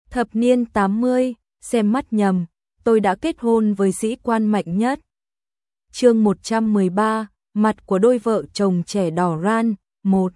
Thập niên 80, xem mắt nhầm, tôi đã kết hôn với sĩ quan mạnh nhất. Chương 113, mặt của đôi vợ chồng trẻ đỏ ran, 1.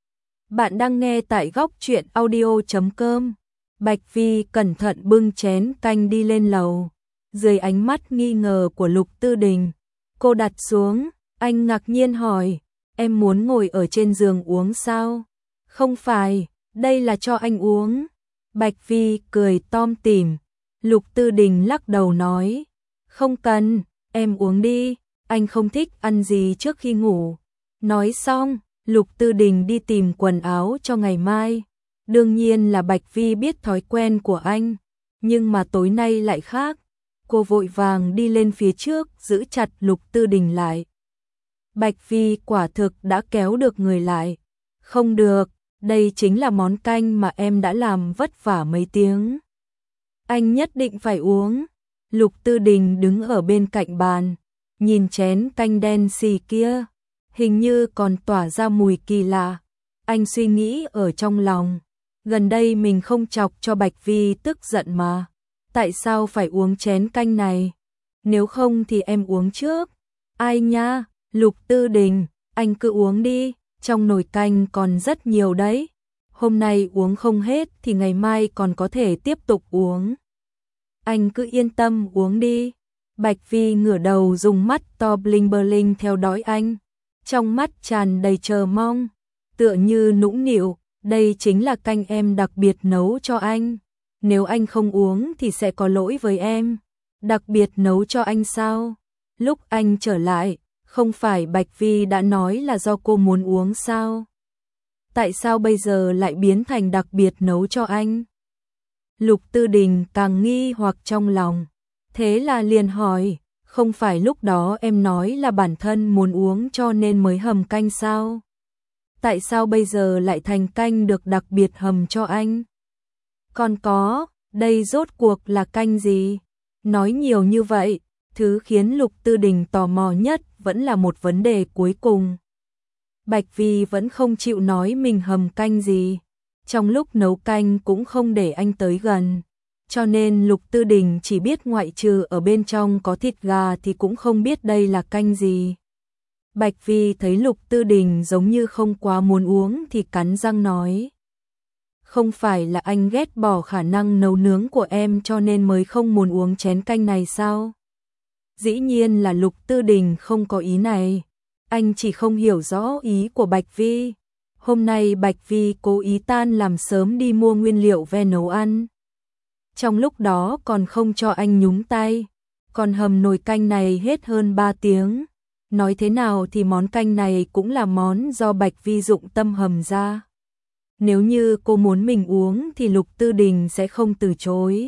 Bạn đang nghe tại góc truyện audio.com. Bạch Vi cẩn thận bưng chén canh đi lên lầu. Dưới ánh mắt nghi ngờ của Lục Tư Đình, cô đặt xuống, anh ngạc nhiên hỏi, em muốn ngồi ở trên giường uống sao? Không phải, đây là cho anh uống. Bạch Vi cười tôm tỉm. Lục Tư Đình lắc đầu nói, không cần, em uống đi, anh không thích ăn gì trước khi ngủ. Nói xong, Lục Tư Đình đi tìm quần áo cho ngày mai. Đương nhiên là Bạch Vi biết thói quen của anh, nhưng mà tối nay lại khác. Cô vội vàng đi lên phía trước, giữ chặt Lục Tư Đình lại. Bạch Vi quả thực đã kéo được người lại. Không được, đây chính là món canh mà em đã làm vất vả mấy tiếng. Anh nhất định phải uống. Lục Tư Đình đứng ở bên cạnh bàn, nhìn chén canh đen xì kia, hình như còn tỏa ra mùi kỳ lạ. Anh suy nghĩ ở trong lòng, gần đây mình không chọc cho Bạch Vi tức giận mà. Tại sao phải uống chén canh này? Nếu không thì em uống trước. Ai nha, Lục Tư Đình, anh cứ uống đi, trong nồi canh còn rất nhiều đấy. Hôm nay uống không hết thì ngày mai còn có thể tiếp tục uống. Anh cứ yên tâm uống đi. Bạch Vi ngửa đầu dùng mắt to bling bling theo dõi anh, trong mắt tràn đầy chờ mong, tựa như nũng nịu, đây chính là canh em đặc biệt nấu cho anh. Nếu anh không uống thì sẽ có lỗi với em. Đặc biệt nấu cho anh sao? Lúc anh trở lại, không phải Bạch Vi đã nói là do cô muốn uống sao? Tại sao bây giờ lại biến thành đặc biệt nấu cho anh? Lục Tư Đình càng nghi hoặc trong lòng. Thế là liền hỏi, không phải lúc đó em nói là bản thân muốn uống cho nên mới hầm canh sao? Tại sao bây giờ lại thành canh được đặc biệt hầm cho anh? Còn có, đây rốt cuộc là canh gì? Nói nhiều như vậy, thứ khiến Lục Tư Đình tò mò nhất vẫn là một vấn đề cuối cùng. Bạch Vi vẫn không chịu nói mình hầm canh gì. Trong lúc nấu canh cũng không để anh tới gần. Cho nên Lục Tư Đình chỉ biết ngoại trừ ở bên trong có thịt gà thì cũng không biết đây là canh gì. Bạch Vi thấy Lục Tư Đình giống như không quá muốn uống thì cắn răng nói. Không phải là anh ghét bỏ khả năng nấu nướng của em cho nên mới không muốn uống chén canh này sao? Dĩ nhiên là Lục Tư Đình không có ý này. Anh chỉ không hiểu rõ ý của Bạch Vi. Hôm nay Bạch Vi cố ý tan làm sớm đi mua nguyên liệu về nấu ăn. Trong lúc đó còn không cho anh nhúng tay. Còn hầm nồi canh này hết hơn 3 tiếng. Nói thế nào thì món canh này cũng là món do Bạch Vi dụng tâm hầm ra. Nếu như cô muốn mình uống thì Lục Tư Đình sẽ không từ chối.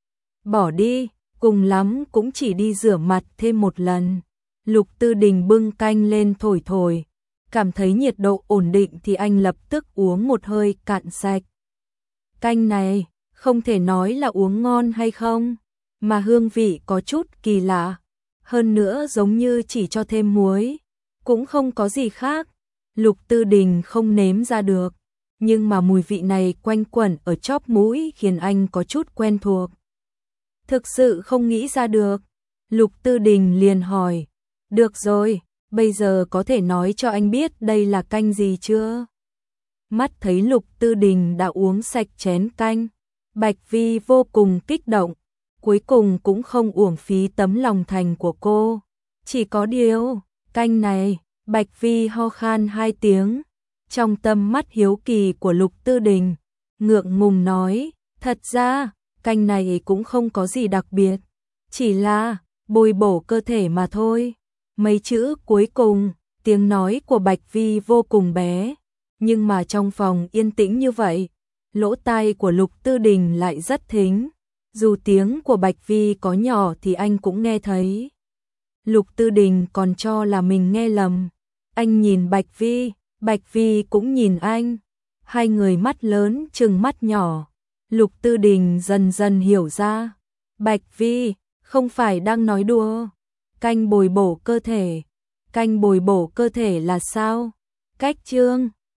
Bỏ đi, cùng lắm cũng chỉ đi rửa mặt thêm một lần. Lục Tư Đình bưng canh lên thổi thổi. Cảm thấy nhiệt độ ổn định thì anh lập tức uống một hơi cạn sạch. Canh này, không thể nói là uống ngon hay không, mà hương vị có chút kỳ lạ. Hơn nữa giống như chỉ cho thêm muối, cũng không có gì khác. Lục Tư Đình không nếm ra được, nhưng mà mùi vị này quanh quẩn ở chóp mũi khiến anh có chút quen thuộc. Thực sự không nghĩ ra được. Lục Tư Đình liền hỏi, được rồi, bây giờ có thể nói cho anh biết đây là canh gì chưa? Mắt thấy Lục Tư Đình đã uống sạch chén canh, Bạch Vi vô cùng kích động, cuối cùng cũng không uổng phí tấm lòng thành của cô. Chỉ có điều, canh này, Bạch Vi ho khan 2 tiếng, trong tầm mắt hiếu kỳ của Lục Tư Đình, ngượng ngùng nói, thật ra, canh này cũng không có gì đặc biệt, chỉ là bồi bổ cơ thể mà thôi. Mấy chữ cuối cùng, tiếng nói của Bạch Vi vô cùng bé, nhưng mà trong phòng yên tĩnh như vậy, lỗ tai của Lục Tư Đình lại rất thính. Dù tiếng của Bạch Vi có nhỏ thì anh cũng nghe thấy. Lục Tư Đình còn cho là mình nghe lầm. Anh nhìn Bạch Vi cũng nhìn anh. Hai người mắt lớn trừng mắt nhỏ. Lục Tư Đình dần dần hiểu ra. Bạch Vi, không phải đang nói đùa. Canh bồi bổ cơ thể. Canh bồi bổ cơ thể là sao? Cách chương